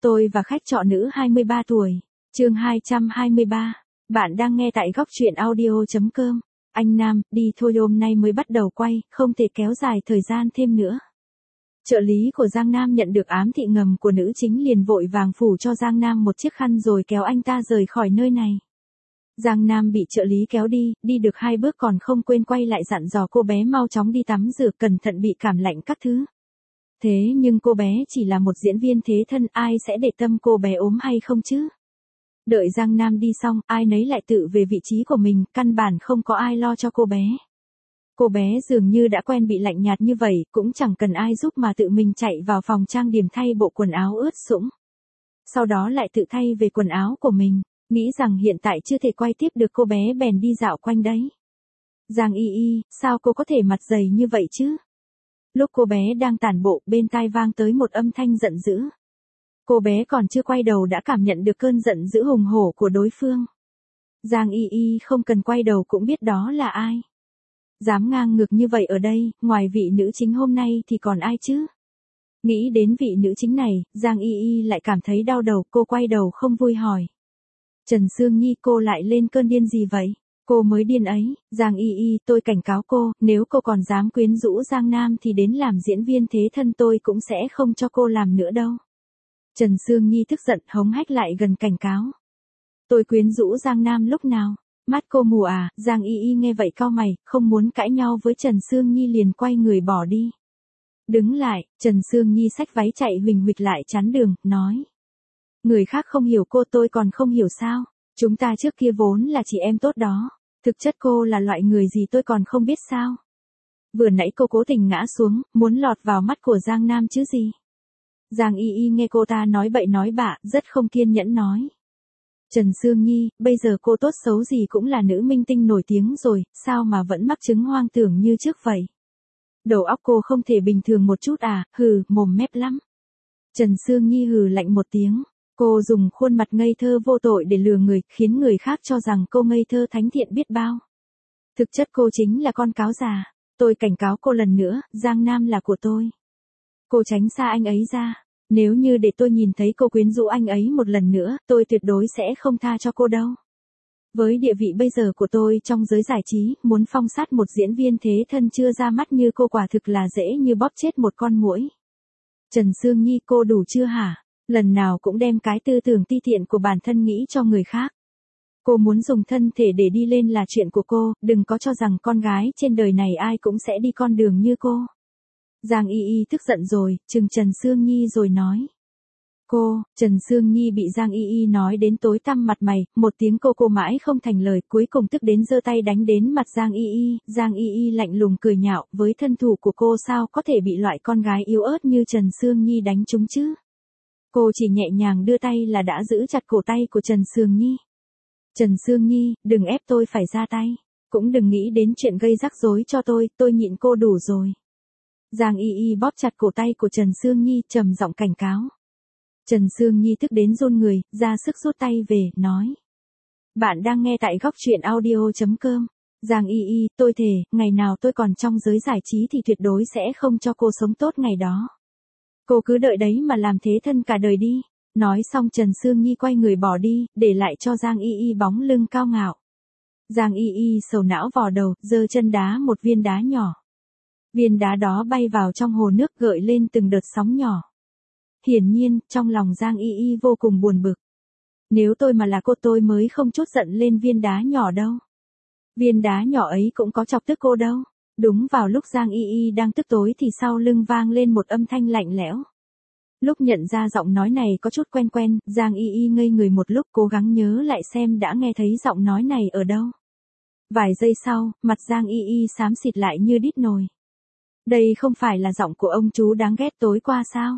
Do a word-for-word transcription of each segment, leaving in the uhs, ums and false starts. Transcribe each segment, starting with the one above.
Tôi và khách trọ nữ hai mươi ba tuổi. Chương hai trăm hai mươi ba. Bạn đang nghe tại góc truyện audio chấm com. Anh Nam, đi thôi, hôm nay mới bắt đầu quay, không thể kéo dài thời gian thêm nữa. Trợ lý của Giang Nam nhận được ám thị ngầm của nữ chính liền vội vàng phủ cho Giang Nam một chiếc khăn rồi kéo anh ta rời khỏi nơi này. Giang Nam bị trợ lý kéo đi, đi được hai bước còn không quên quay lại dặn dò cô bé mau chóng đi tắm rửa, cẩn thận bị cảm lạnh các thứ. Thế nhưng cô bé chỉ là một diễn viên thế thân, ai sẽ để tâm cô bé ốm hay không chứ? Đợi Giang Nam đi xong, ai nấy lại tự về vị trí của mình, căn bản không có ai lo cho cô bé. Cô bé dường như đã quen bị lạnh nhạt như vậy, cũng chẳng cần ai giúp mà tự mình chạy vào phòng trang điểm thay bộ quần áo ướt sũng. Sau đó lại tự thay về quần áo của mình, nghĩ rằng hiện tại chưa thể quay tiếp được, cô bé bèn đi dạo quanh đấy. Giang Y Y, sao cô có thể mặt dày như vậy chứ? Lúc cô bé đang tản bộ, bên tai vang tới một âm thanh giận dữ. Cô bé còn chưa quay đầu đã cảm nhận được cơn giận dữ hùng hổ của đối phương. Giang Y Y không cần quay đầu cũng biết đó là ai. Dám ngang ngược như vậy ở đây, ngoài vị nữ chính hôm nay thì còn ai chứ? Nghĩ đến vị nữ chính này, Giang Y Y lại cảm thấy đau đầu, cô quay đầu không vui hỏi. Trần Sương Nhi, cô lại lên cơn điên gì vậy? Cô mới điên ấy. Giang Y Y, tôi cảnh cáo cô, nếu cô còn dám quyến rũ Giang Nam thì đến làm diễn viên thế thân tôi cũng sẽ không cho cô làm nữa đâu. Trần Sương Nhi tức giận hống hách lại gần cảnh cáo. Tôi quyến rũ Giang Nam lúc nào? Mắt cô mù à? Giang Y Y nghe vậy cau mày, không muốn cãi nhau với Trần Sương Nhi liền quay người bỏ đi. Đứng lại, Trần Sương Nhi xách váy chạy huỳnh huỵch lại chắn đường, nói. Người khác không hiểu cô, tôi còn không hiểu sao? Chúng ta trước kia vốn là chị em tốt đó. Thực chất cô là loại người gì tôi còn không biết sao? Vừa nãy cô cố tình ngã xuống, muốn lọt vào mắt của Giang Nam chứ gì? Giang Y Y nghe cô ta nói bậy nói bạ, rất không kiên nhẫn nói. Trần Sương Nhi, bây giờ cô tốt xấu gì cũng là nữ minh tinh nổi tiếng rồi, sao mà vẫn mắc chứng hoang tưởng như trước vậy? Đầu óc cô không thể bình thường một chút à? Hừ, mồm mép lắm. Trần Sương Nhi hừ lạnh một tiếng. Cô dùng khuôn mặt ngây thơ vô tội để lừa người, khiến người khác cho rằng cô ngây thơ thánh thiện biết bao. Thực chất cô chính là con cáo già. Tôi cảnh cáo cô lần nữa, Giang Nam là của tôi. Cô tránh xa anh ấy ra. Nếu như để tôi nhìn thấy cô quyến rũ anh ấy một lần nữa, tôi tuyệt đối sẽ không tha cho cô đâu. Với địa vị bây giờ của tôi trong giới giải trí, muốn phong sát một diễn viên thế thân chưa ra mắt như cô quả thực là dễ như bóp chết một con muỗi. Trần Sương Nhi, cô đủ chưa hả? Lần nào cũng đem cái tư tưởng ti tiện của bản thân nghĩ cho người khác. Cô muốn dùng thân thể để đi lên là chuyện của cô, đừng có cho rằng con gái trên đời này ai cũng sẽ đi con đường như cô. Giang Y Y tức giận rồi, trừng Trần Sương Nhi rồi nói. Cô, Trần Sương Nhi bị Giang Y Y nói đến tối tăm mặt mày, một tiếng cô cô mãi không thành lời, cuối cùng tức đến giơ tay đánh đến mặt Giang Y Y. Giang Y Y lạnh lùng cười nhạo, với thân thủ của cô sao có thể bị loại con gái yếu ớt như Trần Sương Nhi đánh trúng chứ? Cô chỉ nhẹ nhàng đưa tay là đã giữ chặt cổ tay của Trần Sương Nhi. Trần Sương Nhi, đừng ép tôi phải ra tay. Cũng đừng nghĩ đến chuyện gây rắc rối cho tôi, tôi nhịn cô đủ rồi. Giang Y Y bóp chặt cổ tay của Trần Sương Nhi, trầm giọng cảnh cáo. Trần Sương Nhi tức đến run người, ra sức rút tay về, nói. Bạn đang nghe tại góc truyện audio chấm com. Giang Y Y, tôi thề, ngày nào tôi còn trong giới giải trí thì tuyệt đối sẽ không cho cô sống tốt ngày đó. Cô cứ đợi đấy mà làm thế thân cả đời đi. Nói xong Trần Sương Nhi quay người bỏ đi, để lại cho Giang Y Y bóng lưng cao ngạo. Giang Y Y sầu não vò đầu, giơ chân đá một viên đá nhỏ. Viên đá đó bay vào trong hồ nước gợi lên từng đợt sóng nhỏ. Hiển nhiên, trong lòng Giang Y Y vô cùng buồn bực. Nếu tôi mà là cô tôi mới không chút giận lên viên đá nhỏ đâu. Viên đá nhỏ ấy cũng có chọc tức cô đâu. Đúng vào lúc Giang Y Y đang tức tối thì sau lưng vang lên một âm thanh lạnh lẽo. Lúc nhận ra giọng nói này có chút quen quen, Giang Y Y ngây người một lúc cố gắng nhớ lại xem đã nghe thấy giọng nói này ở đâu. Vài giây sau, mặt Giang Y Y xám xịt lại như đít nồi. Đây không phải là giọng của ông chú đáng ghét tối qua sao?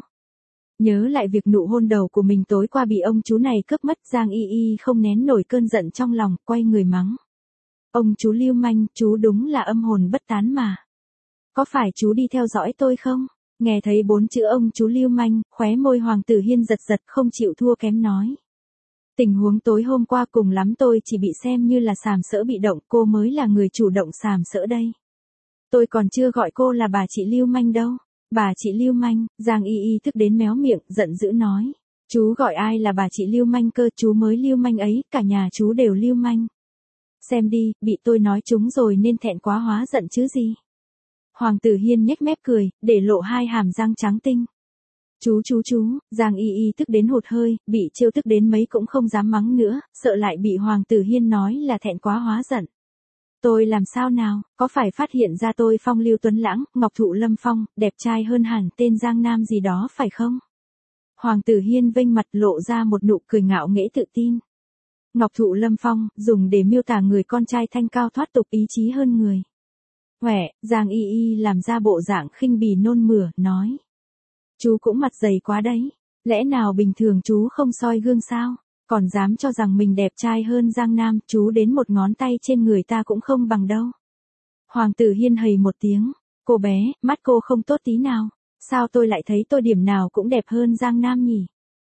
Nhớ lại việc nụ hôn đầu của mình tối qua bị ông chú này cướp mất, Giang Y Y không nén nổi cơn giận trong lòng, quay người mắng. Ông chú lưu manh, chú đúng là âm hồn bất tán mà. Có phải chú đi theo dõi tôi không? Nghe thấy bốn chữ ông chú lưu manh, khóe môi Hoàng Tử Hiên giật giật không chịu thua kém nói. Tình huống tối hôm qua cùng lắm tôi chỉ bị xem như là sàm sỡ bị động, cô mới là người chủ động sàm sỡ đây. Tôi còn chưa gọi cô là bà chị lưu manh đâu. Bà chị lưu manh, Giang Y Y tức đến méo miệng, giận dữ nói. Chú gọi ai là bà chị lưu manh cơ, chú mới lưu manh ấy, cả nhà chú đều lưu manh. Xem đi, bị tôi nói chúng rồi nên thẹn quá hóa giận chứ gì. Hoàng tử Hiên nhếch mép cười, để lộ hai hàm răng trắng tinh. Chú chú chú, Giang Y Y tức đến hụt hơi, bị trêu tức đến mấy cũng không dám mắng nữa, sợ lại bị Hoàng tử Hiên nói là thẹn quá hóa giận. Tôi làm sao nào, có phải phát hiện ra tôi phong lưu tuấn lãng, ngọc thụ lâm phong, đẹp trai hơn hẳn tên Giang Nam gì đó phải không? Hoàng tử Hiên vênh mặt lộ ra một nụ cười ngạo nghễ tự tin. Ngọc thụ lâm phong, dùng để miêu tả người con trai thanh cao thoát tục ý chí hơn người. Huệ, Giang Y Y làm ra bộ dạng khinh bỉ nôn mửa, nói. Chú cũng mặt dày quá đấy, lẽ nào bình thường chú không soi gương sao, còn dám cho rằng mình đẹp trai hơn Giang Nam, chú đến một ngón tay trên người ta cũng không bằng đâu. Hoàng tử Hiên hầy một tiếng, cô bé, mắt cô không tốt tí nào, sao tôi lại thấy tôi điểm nào cũng đẹp hơn Giang Nam nhỉ?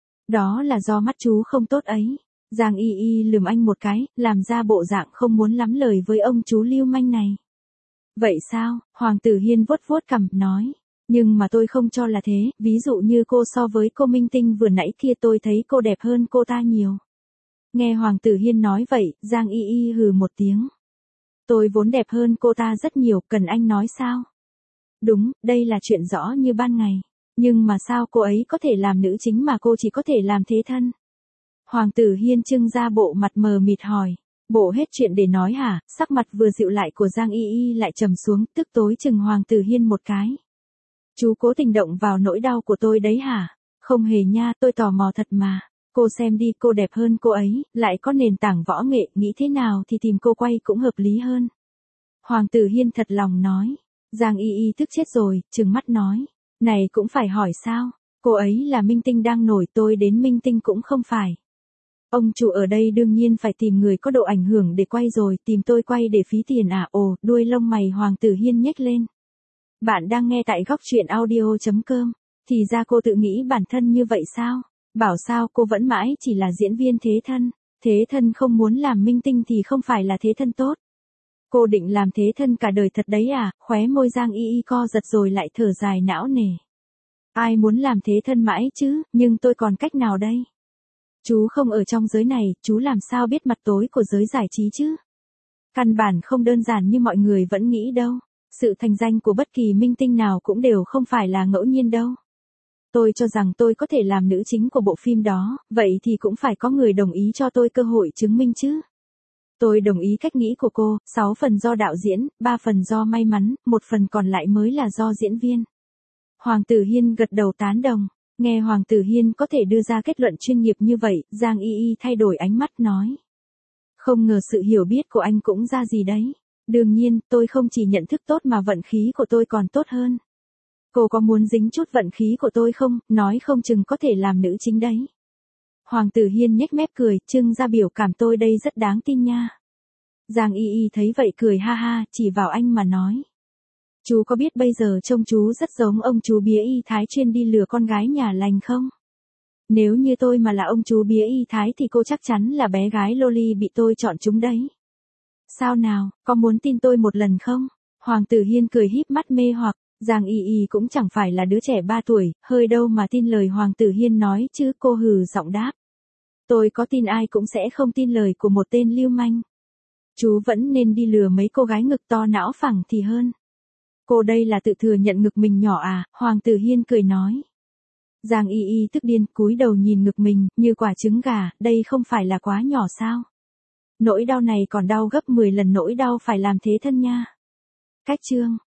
Đó là do mắt chú không tốt ấy. Giang Y Y lườm anh một cái, làm ra bộ dạng không muốn lắm lời với ông chú lưu manh này. Vậy sao? Hoàng tử Hiên vuốt vuốt cằm, nói. Nhưng mà tôi không cho là thế, ví dụ như cô so với cô Minh Tinh vừa nãy kia tôi thấy cô đẹp hơn cô ta nhiều. Nghe Hoàng tử Hiên nói vậy, Giang Y Y hừ một tiếng. Tôi vốn đẹp hơn cô ta rất nhiều, cần anh nói sao? Đúng, đây là chuyện rõ như ban ngày. Nhưng mà sao cô ấy có thể làm nữ chính mà cô chỉ có thể làm thế thân? Hoàng tử Hiên trưng ra bộ mặt mờ mịt hỏi. Bộ hết chuyện để nói hả? Sắc mặt vừa dịu lại của Giang Y Y lại trầm xuống, tức tối chừng Hoàng tử Hiên một cái. Chú cố tình động vào nỗi đau của tôi đấy hả? Không hề nha, tôi tò mò thật mà. Cô xem đi, cô đẹp hơn cô ấy, lại có nền tảng võ nghệ, nghĩ thế nào thì tìm cô quay cũng hợp lý hơn. Hoàng tử Hiên thật lòng nói. Giang Y Y tức chết rồi, trừng mắt nói. Này cũng phải hỏi sao? Cô ấy là minh tinh đang nổi, tôi đến minh tinh cũng không phải. Ông chủ ở đây đương nhiên phải tìm người có độ ảnh hưởng để quay rồi, tìm tôi quay để phí tiền à? Ồ, đuôi lông mày Hoàng tử Hiên nhếch lên. Bạn đang nghe tại góc truyện audio chấm com. Thì ra cô tự nghĩ bản thân như vậy sao? Bảo sao cô vẫn mãi chỉ là diễn viên thế thân. Thế thân không muốn làm minh tinh thì không phải là thế thân tốt. Cô định làm thế thân cả đời thật đấy à? Khóe môi Giang Y Y co giật rồi lại thở dài não nề. Ai muốn làm thế thân mãi chứ, nhưng tôi còn cách nào đây? Chú không ở trong giới này, chú làm sao biết mặt tối của giới giải trí chứ? Căn bản không đơn giản như mọi người vẫn nghĩ đâu. Sự thành danh của bất kỳ minh tinh nào cũng đều không phải là ngẫu nhiên đâu. Tôi cho rằng tôi có thể làm nữ chính của bộ phim đó, vậy thì cũng phải có người đồng ý cho tôi cơ hội chứng minh chứ. Tôi đồng ý cách nghĩ của cô, sáu phần do đạo diễn, ba phần do may mắn, một phần còn lại mới là do diễn viên. Hoàng tử Hiên gật đầu tán đồng. Nghe Hoàng tử Hiên có thể đưa ra kết luận chuyên nghiệp như vậy, Giang Y Y thay đổi ánh mắt nói. Không ngờ sự hiểu biết của anh cũng ra gì đấy. Đương nhiên, tôi không chỉ nhận thức tốt mà vận khí của tôi còn tốt hơn. Cô có muốn dính chút vận khí của tôi không, nói không chừng có thể làm nữ chính đấy. Hoàng tử Hiên nhếch mép cười, trưng ra biểu cảm tôi đây rất đáng tin nha. Giang Y Y thấy vậy cười ha ha, chỉ vào anh mà nói. Chú có biết bây giờ trông chú rất giống ông chú Bía Y Thái chuyên đi lừa con gái nhà lành không? Nếu như tôi mà là ông chú Bía Y Thái thì cô chắc chắn là bé gái Loli bị tôi chọn chúng đấy. Sao nào, có muốn tin tôi một lần không? Hoàng tử Hiên cười híp mắt mê hoặc, Giang Y Y cũng chẳng phải là đứa trẻ ba tuổi, hơi đâu mà tin lời Hoàng tử Hiên nói chứ, cô hừ giọng đáp. Tôi có tin ai cũng sẽ không tin lời của một tên lưu manh. Chú vẫn nên đi lừa mấy cô gái ngực to não phẳng thì hơn. Cô đây là tự thừa nhận ngực mình nhỏ à? Hoàng tử Hiên cười nói. Giang Y Y tức điên, cúi đầu nhìn ngực mình, như quả trứng gà, đây không phải là quá nhỏ sao? Nỗi đau này còn đau gấp mười lần nỗi đau phải làm thế thân nha. Cách chương.